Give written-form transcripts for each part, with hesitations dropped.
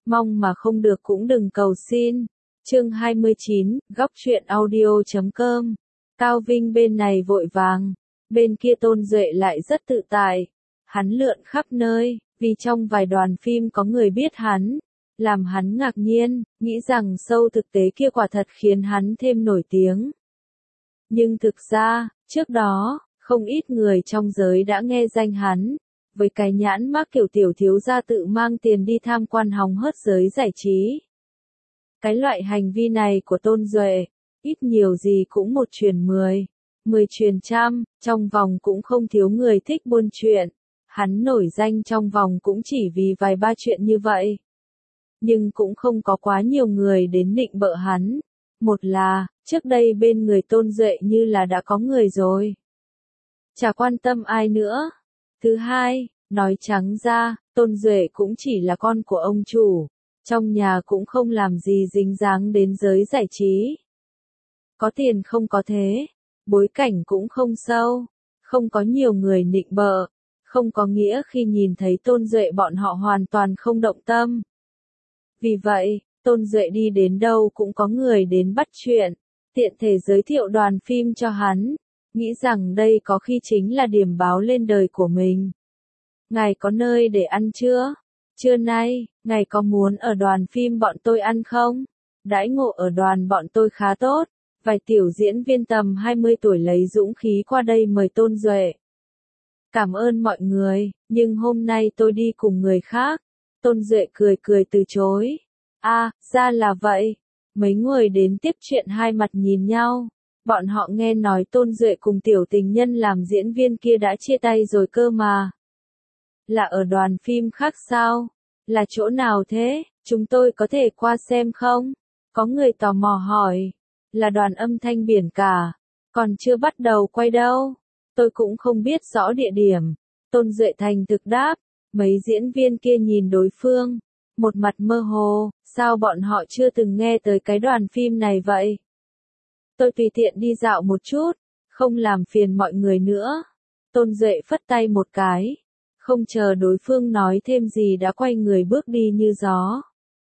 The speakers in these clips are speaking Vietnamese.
Mong mà không được cũng đừng cầu xin. Chương 29, góc truyện audio.com. Cao Vinh bên này vội vàng, bên kia Tôn Duệ lại rất tự tại. Hắn lượn khắp nơi, vì trong vài đoàn phim có người biết hắn, làm hắn ngạc nhiên, nghĩ rằng show thực tế kia quả thật khiến hắn thêm nổi tiếng. Nhưng thực ra, trước đó, không ít người trong giới đã nghe danh hắn, với cái nhãn mác kiểu tiểu thiếu gia tự mang tiền đi tham quan hóng hớt giới giải trí. Cái loại hành vi này của Tôn Duệ, ít nhiều gì cũng một truyền 10, 10 truyền trăm, trong vòng cũng không thiếu người thích buôn chuyện. Hắn nổi danh trong vòng cũng chỉ vì vài ba chuyện như vậy. Nhưng cũng không có quá nhiều người đến nịnh bợ hắn. Một là, trước đây bên người Tôn Duệ như là đã có người rồi. Chả quan tâm ai nữa. Thứ hai, nói trắng ra, Tôn Duệ cũng chỉ là con của ông chủ. Trong nhà cũng không làm gì dính dáng đến giới giải trí. Có tiền không có thế. Bối cảnh cũng không sâu. Không có nhiều người nịnh bợ. Không có nghĩa khi nhìn thấy Tôn Duệ bọn họ hoàn toàn không động tâm. Vì vậy, Tôn Duệ đi đến đâu cũng có người đến bắt chuyện, tiện thể giới thiệu đoàn phim cho hắn, nghĩ rằng đây có khi chính là điểm báo lên đời của mình. Ngài có nơi để ăn chưa? Trưa nay, ngài có muốn ở đoàn phim bọn tôi ăn không? Đãi ngộ ở đoàn bọn tôi khá tốt, vài tiểu diễn viên tầm 20 tuổi lấy dũng khí qua đây mời Tôn Duệ. Cảm ơn mọi người, nhưng hôm nay tôi đi cùng người khác. Tôn Duệ cười cười từ chối. Ra là vậy. Mấy người đến tiếp chuyện hai mặt nhìn nhau. Bọn họ nghe nói Tôn Duệ cùng tiểu tình nhân làm diễn viên kia đã chia tay rồi cơ mà. Là ở đoàn phim khác sao? Là chỗ nào thế? Chúng tôi có thể qua xem không? Có người tò mò hỏi. Là đoàn âm thanh biển cả. Còn chưa bắt đầu quay đâu. Tôi cũng không biết rõ địa điểm. Tôn Duệ thành thực đáp. Mấy diễn viên kia nhìn đối phương. Một mặt mơ hồ. Sao bọn họ chưa từng nghe tới cái đoàn phim này vậy? Tôi tùy tiện đi dạo một chút. Không làm phiền mọi người nữa. Tôn Duệ phất tay một cái. Không chờ đối phương nói thêm gì đã quay người bước đi như gió.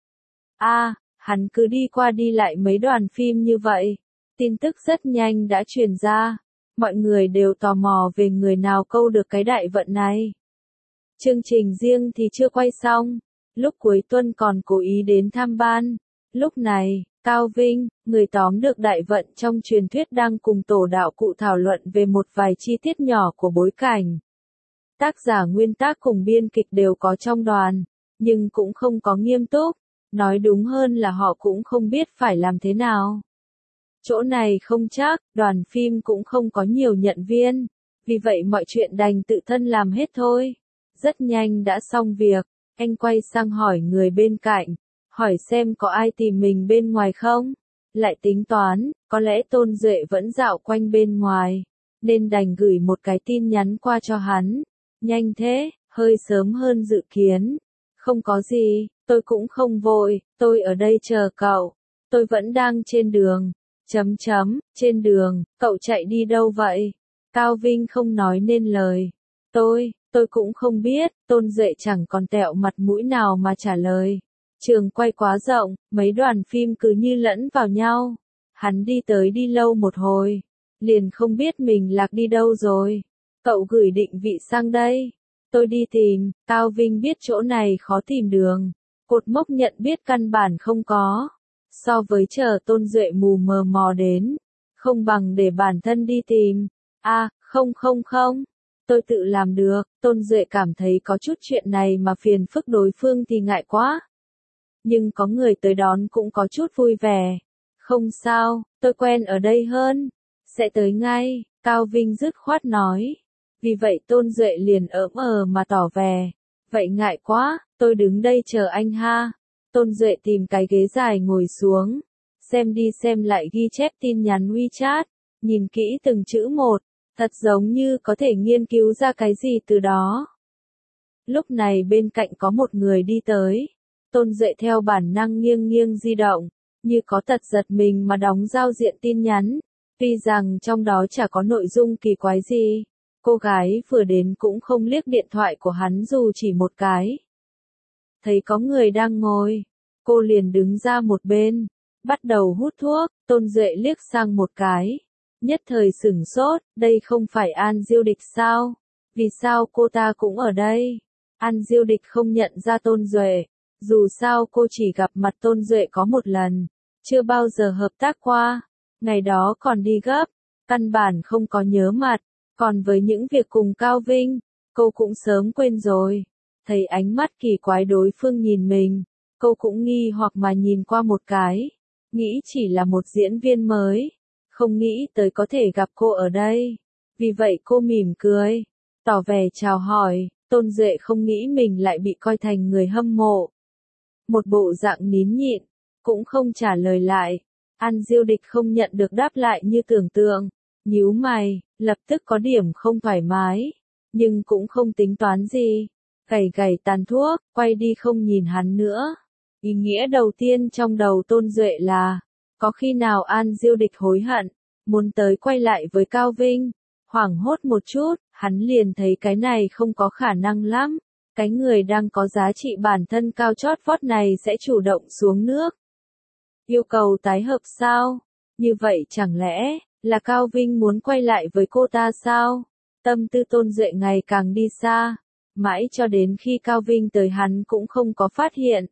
Hắn cứ đi qua đi lại mấy đoàn phim như vậy. Tin tức rất nhanh đã truyền ra. Mọi người đều tò mò về người nào câu được cái đại vận này. Chương trình riêng thì chưa quay xong. Lúc cuối tuần còn cố ý đến tham ban. Lúc này, Cao Vinh, người tóm được đại vận trong truyền thuyết đang cùng tổ đạo cụ thảo luận về một vài chi tiết nhỏ của bối cảnh. Tác giả nguyên tác cùng biên kịch đều có trong đoàn, nhưng cũng không có nghiêm túc. Nói đúng hơn là họ cũng không biết phải làm thế nào. Chỗ này không chắc, đoàn phim cũng không có nhiều nhận viên. Vì vậy mọi chuyện đành tự thân làm hết thôi. Rất nhanh đã xong việc, anh quay sang hỏi người bên cạnh. Hỏi xem có ai tìm mình bên ngoài không? Lại tính toán, có lẽ Tôn Duệ vẫn dạo quanh bên ngoài. Nên đành gửi một cái tin nhắn qua cho hắn. Nhanh thế, hơi sớm hơn dự kiến. Không có gì, tôi cũng không vội, tôi ở đây chờ cậu. Tôi vẫn đang trên đường. Trên đường, cậu chạy đi đâu vậy? Cao Vinh không nói nên lời. Tôi cũng không biết, Tôn Duệ chẳng còn tẹo mặt mũi nào mà trả lời. Trường quay quá rộng, mấy đoàn phim cứ như lẫn vào nhau. Hắn đi tới đi lâu một hồi, liền không biết mình lạc đi đâu rồi. Cậu gửi định vị sang đây. Tôi đi tìm, Cao Vinh biết chỗ này khó tìm đường. Cột mốc nhận biết căn bản không có. So với chờ Tôn Duệ mù mờ mò đến, không bằng để bản thân đi tìm. Không. Tôi tự làm được. Tôn Duệ cảm thấy có chút chuyện này mà phiền phức đối phương thì ngại quá. Nhưng có người tới đón cũng có chút vui vẻ. Không sao, tôi quen ở đây hơn. Sẽ tới ngay, Cao Vinh dứt khoát nói. Vì vậy Tôn Duệ liền mà tỏ vẻ. Vậy ngại quá, tôi đứng đây chờ anh ha. Tôn Duệ tìm cái ghế dài ngồi xuống. Xem đi xem lại ghi chép tin nhắn WeChat. Nhìn kỹ từng chữ một. Thật giống như có thể nghiên cứu ra cái gì từ đó. Lúc này bên cạnh có một người đi tới. Tôn Duệ theo bản năng nghiêng di động, như có tật giật mình mà đóng giao diện tin nhắn. Tuy rằng trong đó chả có nội dung kỳ quái gì. Cô gái vừa đến cũng không liếc điện thoại của hắn dù chỉ một cái. Thấy có người đang ngồi, cô liền đứng ra một bên, bắt đầu hút thuốc. Tôn Duệ liếc sang một cái, nhất thời sửng sốt, đây không phải An Diêu Địch sao? Vì sao cô ta cũng ở đây? An Diêu Địch không nhận ra Tôn Duệ, dù sao cô chỉ gặp mặt Tôn Duệ có một lần, chưa bao giờ hợp tác qua, ngày đó còn đi gấp, căn bản không có nhớ mặt, còn với những việc cùng Cao Vinh, cô cũng sớm quên rồi. Thấy ánh mắt kỳ quái đối phương nhìn mình, cô cũng nghi hoặc mà nhìn qua một cái, nghĩ chỉ là một diễn viên mới, không nghĩ tới có thể gặp cô ở đây. Vì vậy cô mỉm cười, tỏ vẻ chào hỏi. Tôn Duệ không nghĩ mình lại bị coi thành người hâm mộ. Một bộ dạng nín nhịn, cũng không trả lời lại. An Diêu Địch không nhận được đáp lại như tưởng tượng, nhíu mày, lập tức có điểm không thoải mái, nhưng cũng không tính toán gì. Gảy gảy tàn thuốc, quay đi không nhìn hắn nữa. Ý nghĩa đầu tiên trong đầu Tôn Duệ là, có khi nào An Diêu Địch hối hận, muốn tới quay lại với Cao Vinh. Hoảng hốt một chút, hắn liền thấy cái này không có khả năng lắm. Cái người đang có giá trị bản thân cao chót vót này sẽ chủ động xuống nước. Yêu cầu tái hợp sao? Như vậy chẳng lẽ là Cao Vinh muốn quay lại với cô ta sao? Tâm tư Tôn Duệ ngày càng đi xa, mãi cho đến khi Cao Vinh tới hắn cũng không có phát hiện.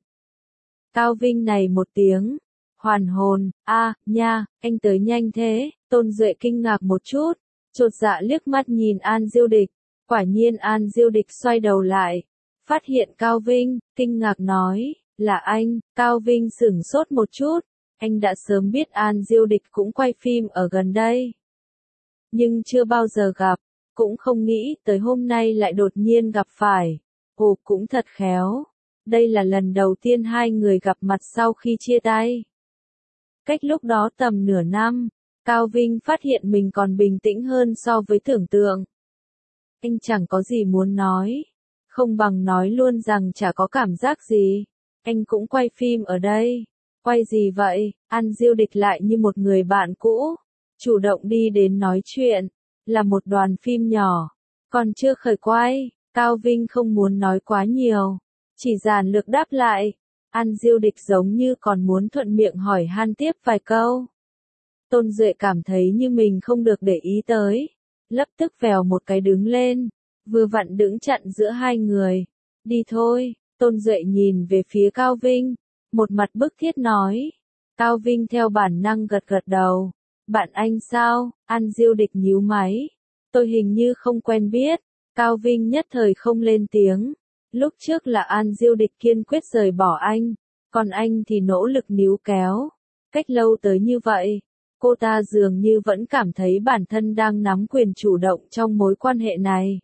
Cao Vinh này một tiếng, hoàn hồn, nha, anh tới nhanh thế. Tôn Duệ kinh ngạc một chút, chột dạ liếc mắt nhìn An Diêu Địch, quả nhiên An Diêu Địch xoay đầu lại, phát hiện Cao Vinh, kinh ngạc nói, là anh. Cao Vinh sửng sốt một chút, anh đã sớm biết An Diêu Địch cũng quay phim ở gần đây, nhưng chưa bao giờ gặp, cũng không nghĩ tới hôm nay lại đột nhiên gặp phải. Ồ, cũng thật khéo, đây là lần đầu tiên hai người gặp mặt sau khi chia tay. Cách lúc đó tầm nửa năm, Cao Vinh phát hiện mình còn bình tĩnh hơn so với tưởng tượng. Anh chẳng có gì muốn nói, không bằng nói luôn rằng chả có cảm giác gì. Anh cũng quay phim ở đây. Quay gì vậy? An Diêu Địch lại như một người bạn cũ, chủ động đi đến nói chuyện, là một đoàn phim nhỏ, còn chưa khởi quay. Cao Vinh không muốn nói quá nhiều, chỉ giản lược đáp lại. An Diêu Địch giống như còn muốn thuận miệng hỏi han tiếp vài câu. Tôn Duệ cảm thấy như mình không được để ý tới, lập tức vèo một cái đứng lên, vừa vặn đứng chặn giữa hai người. Đi thôi. Tôn Duệ nhìn về phía Cao Vinh, một mặt bức thiết nói. Cao Vinh theo bản năng gật gật đầu. Bạn anh sao? An Diêu Địch nhíu máy. Tôi hình như không quen biết. Cao Vinh nhất thời không lên tiếng. Lúc trước là An Diêu Địch kiên quyết rời bỏ anh, còn anh thì nỗ lực níu kéo. Cách lâu tới như vậy, cô ta dường như vẫn cảm thấy bản thân đang nắm quyền chủ động trong mối quan hệ này.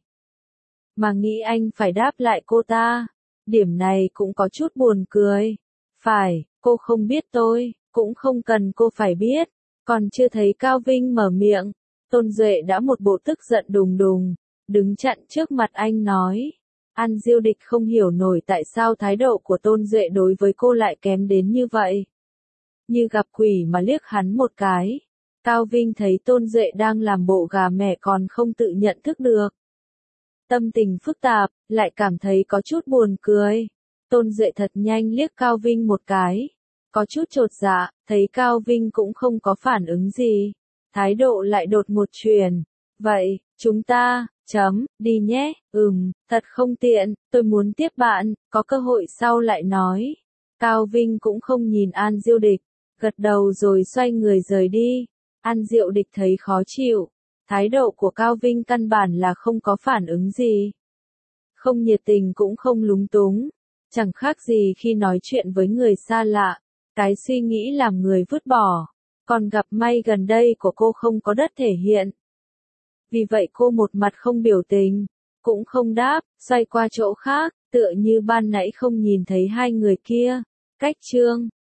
Mà nghĩ anh phải đáp lại cô ta, điểm này cũng có chút buồn cười. Phải, cô không biết tôi, cũng không cần cô phải biết. Còn chưa thấy Cao Vinh mở miệng, Tôn Duệ đã một bộ tức giận đùng đùng, đứng chặn trước mặt anh nói. An Diêu Địch không hiểu nổi tại sao thái độ của Tôn Duệ đối với cô lại kém đến như vậy. Như gặp quỷ mà liếc hắn một cái. Cao Vinh thấy Tôn Duệ đang làm bộ gà mẹ còn không tự nhận thức được. Tâm tình phức tạp, lại cảm thấy có chút buồn cười. Tôn Duệ thật nhanh liếc Cao Vinh một cái. Có chút chột dạ, thấy Cao Vinh cũng không có phản ứng gì. Thái độ lại đột một chuyển. Vậy, chúng ta, đi nhé. Thật không tiện, tôi muốn tiếp bạn, có cơ hội sau lại nói. Cao Vinh cũng không nhìn An Diêu Địch, gật đầu rồi xoay người rời đi. An Diêu Địch thấy khó chịu. Thái độ của Cao Vinh căn bản là không có phản ứng gì. Không nhiệt tình cũng không lúng túng. Chẳng khác gì khi nói chuyện với người xa lạ. Cái suy nghĩ làm người vứt bỏ. Còn gặp may gần đây của cô không có đất thể hiện. Vì vậy cô một mặt không biểu tình, cũng không đáp, xoay qua chỗ khác, tựa như ban nãy không nhìn thấy hai người kia. Cách chương